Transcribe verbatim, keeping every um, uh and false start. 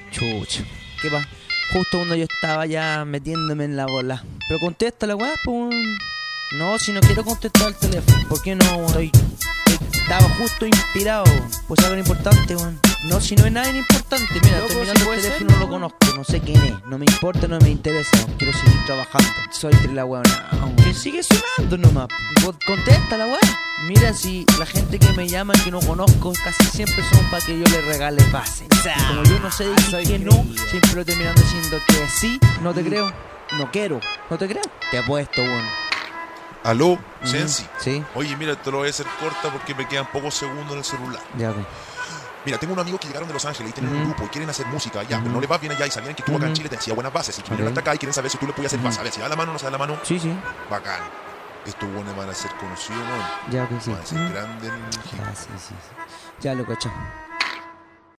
Chucha. ¿Qué pasa? Justo cuando yo estaba ya metiéndome en la bola. Pero contesta la weá, pues. No, si no quiero contestar el teléfono. ¿Por qué no? Estoy, estoy- estaba justo inspirado. Pues algo importante, weón. No, si no es nada importante. Mira, Loco, estoy si mirando puede el ser, teléfono, no lo ¿no? conozco. No sé quién es. No me importa, no me interesa. Quiero seguir trabajando. Soy de la weá. Que sigue sonando nomás. Co- Contesta la weá. Mira, si la gente que me llama que no conozco casi siempre son para que yo les regale pase. Y como yo no sé decir Soy que no, creído. siempre lo terminan diciendo que sí. No te creo. No quiero. No te creo. Te apuesto, weón. Aló, Ujú. Sensi. Sí, Oye, mira, te lo voy a hacer corta porque me quedan pocos segundos en el celular. ya, ok. Mira, tengo unos amigos que llegaron de Los Ángeles y tienen un Ujú. grupo y quieren hacer música allá, Ujú. pero no les va bien allá y sabían que tú acá en Ujú. Chile te hacía buenas bases y que Ok. vinieron hasta acá y quieren saber si tú le podías hacer Ujú. bases. A ver, si da la mano o no se da la mano, Sí, sí. bacán. Estos buenos van a ser conocidos, ¿no? Ya, ok, sí. Van a ser Ujú. grandes en el hip hop. Ya, sí, sí, sí. Ya lo cacho.